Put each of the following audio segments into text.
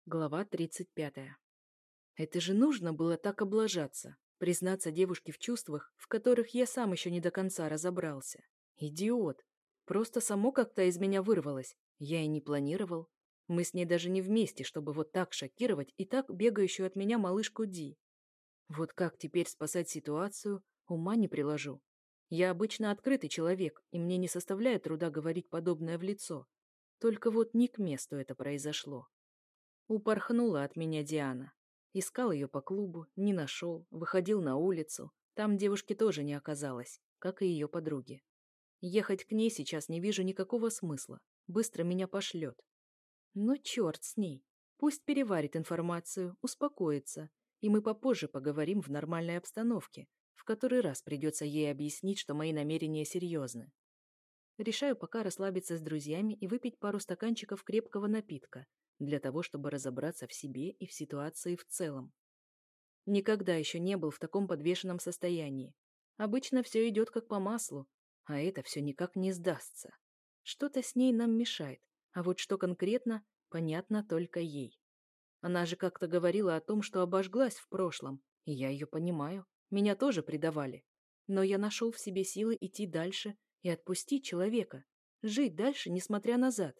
Глава 35. Это же нужно было так облажаться, признаться девушке в чувствах, в которых я сам еще не до конца разобрался. Идиот. Просто само как-то из меня вырвалось. Я и не планировал. Мы с ней даже не вместе, чтобы вот так шокировать и так бегающую от меня малышку Ди. Вот как теперь спасать ситуацию, ума не приложу. Я обычно открытый человек, и мне не составляет труда говорить подобное в лицо. Только вот не к месту это произошло. Упорхнула от меня Диана. Искал ее по клубу, не нашел, выходил на улицу. Там девушки тоже не оказалось, как и ее подруги. Ехать к ней сейчас не вижу никакого смысла. Быстро меня пошлет. Но черт с ней. Пусть переварит информацию, успокоится, и мы попозже поговорим в нормальной обстановке, в который раз придется ей объяснить, что мои намерения серьезны. Решаю пока расслабиться с друзьями и выпить пару стаканчиков крепкого напитка, для того, чтобы разобраться в себе и в ситуации в целом. Никогда еще не был в таком подвешенном состоянии. Обычно все идет как по маслу, а это все никак не сдастся. Что-то с ней нам мешает, а вот что конкретно, понятно только ей. Она же как-то говорила о том, что обожглась в прошлом, и я ее понимаю. Меня тоже предавали. Но я нашел в себе силы идти дальше и отпустить человека, жить дальше, несмотря назад.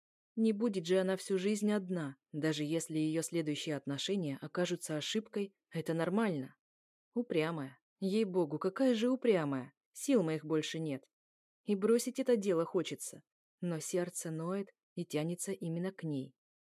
Не будет же она всю жизнь одна, даже если ее следующие отношения окажутся ошибкой, это нормально. Упрямая. Ей-богу, какая же упрямая. Сил моих больше нет. И бросить это дело хочется. Но сердце ноет и тянется именно к ней.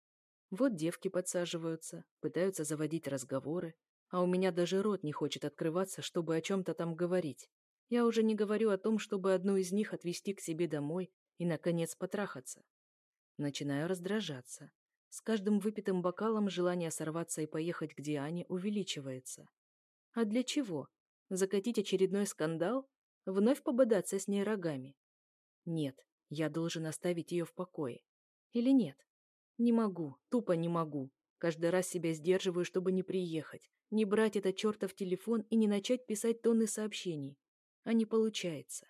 Вот девки подсаживаются, пытаются заводить разговоры, а у меня даже рот не хочет открываться, чтобы о чем-то там говорить. Я уже не говорю о том, чтобы одну из них отвезти к себе домой и, наконец, потрахаться. Начинаю раздражаться. С каждым выпитым бокалом желание сорваться и поехать к Диане увеличивается. А для чего? Закатить очередной скандал? Вновь пободаться с ней рогами? Нет, я должен оставить ее в покое. Или нет? Не могу, тупо не могу. Каждый раз себя сдерживаю, чтобы не приехать, не брать этот чертов телефон и не начать писать тонны сообщений. А не получается.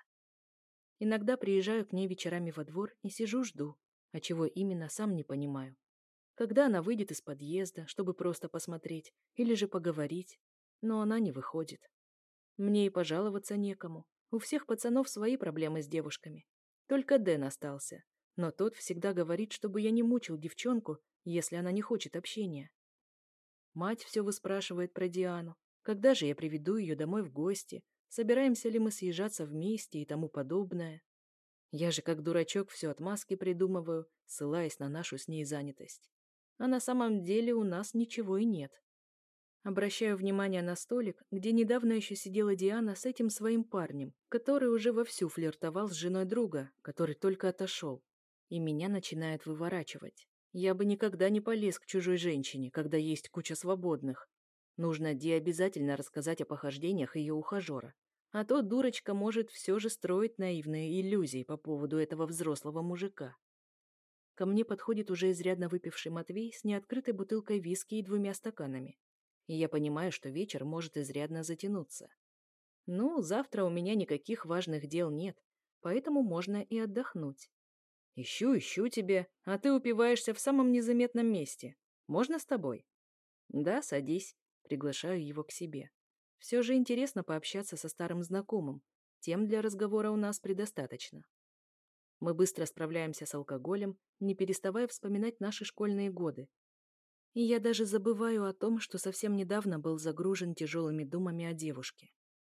Иногда приезжаю к ней вечерами во двор и сижу жду, а чего именно, сам не понимаю. Когда она выйдет из подъезда, чтобы просто посмотреть, или же поговорить, но она не выходит. Мне и пожаловаться некому. У всех пацанов свои проблемы с девушками. Только Дэн остался. Но тот всегда говорит, чтобы я не мучил девчонку, если она не хочет общения. Мать все выспрашивает про Диану. Когда же я приведу ее домой в гости? Собираемся ли мы съезжаться вместе и тому подобное? Я же как дурачок все отмазки придумываю, ссылаясь на нашу с ней занятость. А на самом деле у нас ничего и нет. Обращаю внимание на столик, где недавно еще сидела Диана с этим своим парнем, который уже вовсю флиртовал с женой друга, который только отошел. И меня начинает выворачивать. Я бы никогда не полез к чужой женщине, когда есть куча свободных. Нужно Ди обязательно рассказать о похождениях ее ухажера. А то дурочка может все же строить наивные иллюзии по поводу этого взрослого мужика. Ко мне подходит уже изрядно выпивший Матвей с неоткрытой бутылкой виски и 2 стаканами. И я понимаю, что вечер может изрядно затянуться. Ну, завтра у меня никаких важных дел нет, поэтому можно и отдохнуть. Ищу тебя, а ты упиваешься в самом незаметном месте. Можно с тобой? Да, садись. Приглашаю его к себе. Все же интересно пообщаться со старым знакомым. Тем для разговора у нас предостаточно. Мы быстро справляемся с алкоголем, не переставая вспоминать наши школьные годы. И я даже забываю о том, что совсем недавно был загружен тяжелыми думами о девушке.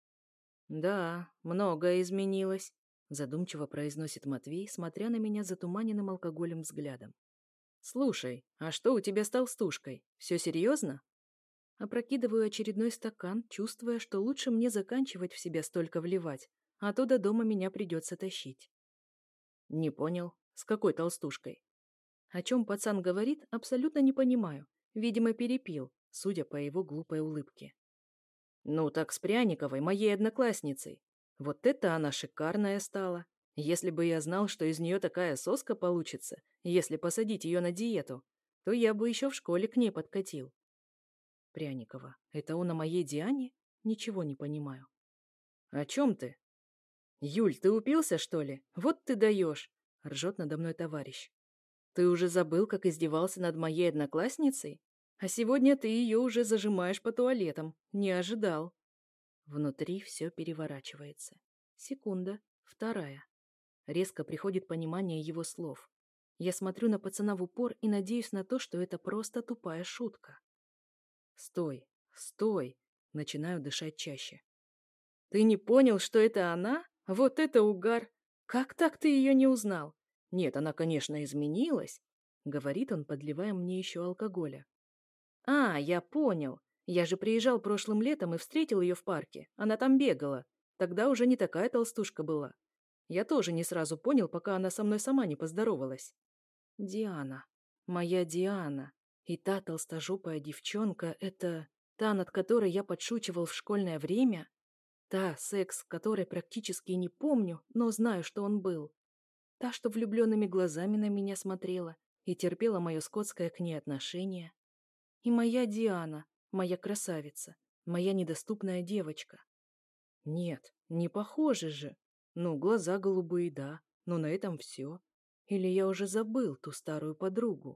«Да, многое изменилось», — задумчиво произносит Матвей, смотря на меня затуманенным алкоголем взглядом. «Слушай, а что у тебя с толстушкой? Все серьезно?» Опрокидываю очередной стакан, чувствуя, что лучше мне заканчивать в себя столько вливать, а то до дома меня придется тащить. «Не понял. С какой толстушкой?» О чем пацан говорит, абсолютно не понимаю. Видимо, перепил, судя по его глупой улыбке. Ну так с Пряниковой, моей одноклассницей. Вот это она шикарная стала. Если бы я знал, что из нее такая соска получится, если посадить ее на диету, то я бы еще в школе к ней подкатил. Пряникова. Это он о моей Диане? Ничего не понимаю. О чем ты? Юль, ты упился, что ли? Вот ты даешь. Ржет надо мной товарищ. Ты уже забыл, как издевался над моей одноклассницей? А сегодня ты ее уже зажимаешь по туалетам. Не ожидал. Внутри все переворачивается. Секунда, вторая. Резко приходит понимание его слов. Я смотрю на пацана в упор и надеюсь на то, что это просто тупая шутка. Стой, стой. Начинаю дышать чаще. Ты не понял, что это она? Вот это угар! Как так ты ее не узнал? Нет, она, конечно, изменилась, говорит он, подливая мне еще алкоголя. А, я понял. Я же приезжал прошлым летом и встретил ее в парке. Она там бегала. Тогда уже не такая толстушка была. Я тоже не сразу понял, пока она со мной сама не поздоровалась. Диана. Моя Диана. И та толстожопая девчонка — это та, над которой я подшучивал в школьное время? Та, секс которой практически не помню, но знаю, что он был. Та, что влюбленными глазами на меня смотрела и терпела мое скотское к ней отношение. И моя Диана, моя красавица, моя недоступная девочка. Нет, не похоже же. Ну, глаза голубые, да, но на этом все. Или я уже забыл ту старую подругу?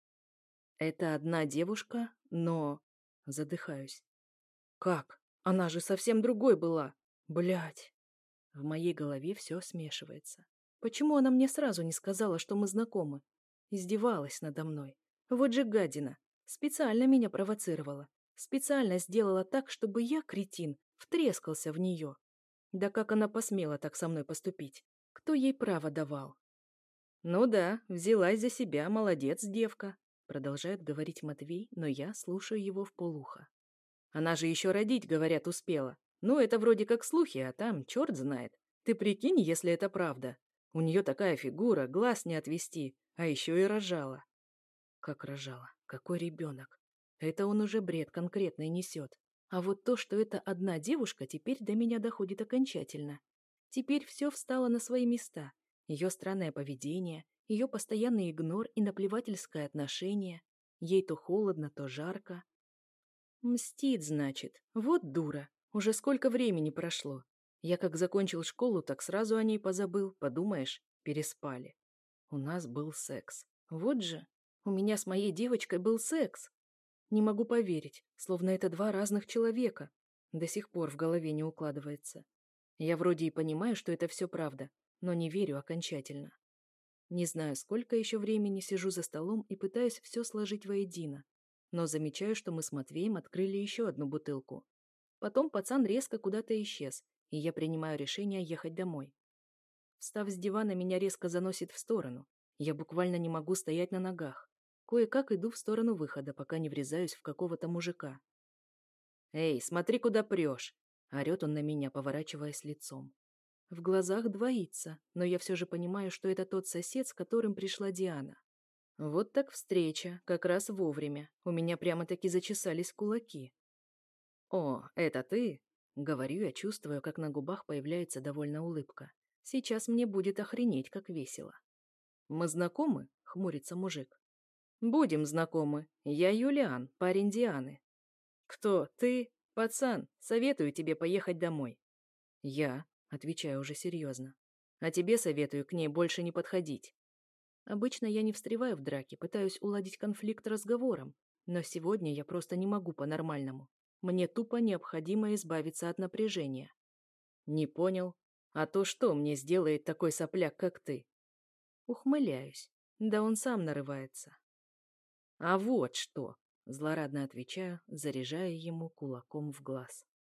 Это одна девушка, но... Задыхаюсь. Как? Она же совсем другой была. Блядь. В моей голове все смешивается. Почему она мне сразу не сказала, что мы знакомы? Издевалась надо мной. Вот же гадина. Специально меня провоцировала. Специально сделала так, чтобы я, кретин, втрескался в нее. Да как она посмела так со мной поступить? Кто ей право давал? Ну да, взялась за себя, молодец, девка. Продолжает говорить Матвей, но я слушаю его вполуха. Она же еще родить, говорят, успела. Ну, это вроде как слухи, а там черт знает. Ты прикинь, если это правда. У нее такая фигура, глаз не отвести, а еще и рожала. Как рожала? Какой ребенок? Это он уже бред конкретный несет. А вот то, что это одна девушка, теперь до меня доходит окончательно. Теперь все встало на свои места. Ее странное поведение, ее постоянный игнор и наплевательское отношение. Ей то холодно, то жарко. Мстит, значит. Вот дура. Уже сколько времени прошло. Я как закончил школу, так сразу о ней позабыл. Подумаешь, переспали. У нас был секс. Вот же. У меня с моей девочкой был секс. Не могу поверить, словно это два разных человека. До сих пор в голове не укладывается. Я вроде и понимаю, что это все правда, но не верю окончательно. Не знаю, сколько еще времени сижу за столом и пытаюсь все сложить воедино. Но замечаю, что мы с Матвеем открыли еще одну бутылку. Потом пацан резко куда-то исчез, и я принимаю решение ехать домой. Встав с дивана, меня резко заносит в сторону. Я буквально не могу стоять на ногах. Кое-как иду в сторону выхода, пока не врезаюсь в какого-то мужика. «Эй, смотри, куда прешь!» — орет он на меня, поворачиваясь лицом. В глазах двоится, но я все же понимаю, что это тот сосед, с которым пришла Диана. Вот так встреча, как раз вовремя. У меня прямо-таки зачесались кулаки. «О, это ты?» — говорю я, чувствую, как на губах появляется довольно улыбка. Сейчас мне будет охренеть, как весело. «Мы знакомы?» — хмурится мужик. «Будем знакомы. Я Юлиан, парень Дианы». «Кто? Ты? Пацан, советую тебе поехать домой». «Я», — отвечаю уже серьезно. «А тебе советую к ней больше не подходить». Обычно я не встреваю в драки, пытаюсь уладить конфликт разговором, но сегодня я просто не могу по-нормальному. Мне тупо необходимо избавиться от напряжения. Не понял? А то что мне сделает такой сопляк, как ты? Ухмыляюсь. Да он сам нарывается. А вот что, злорадно отвечаю, заряжая ему кулаком в глаз.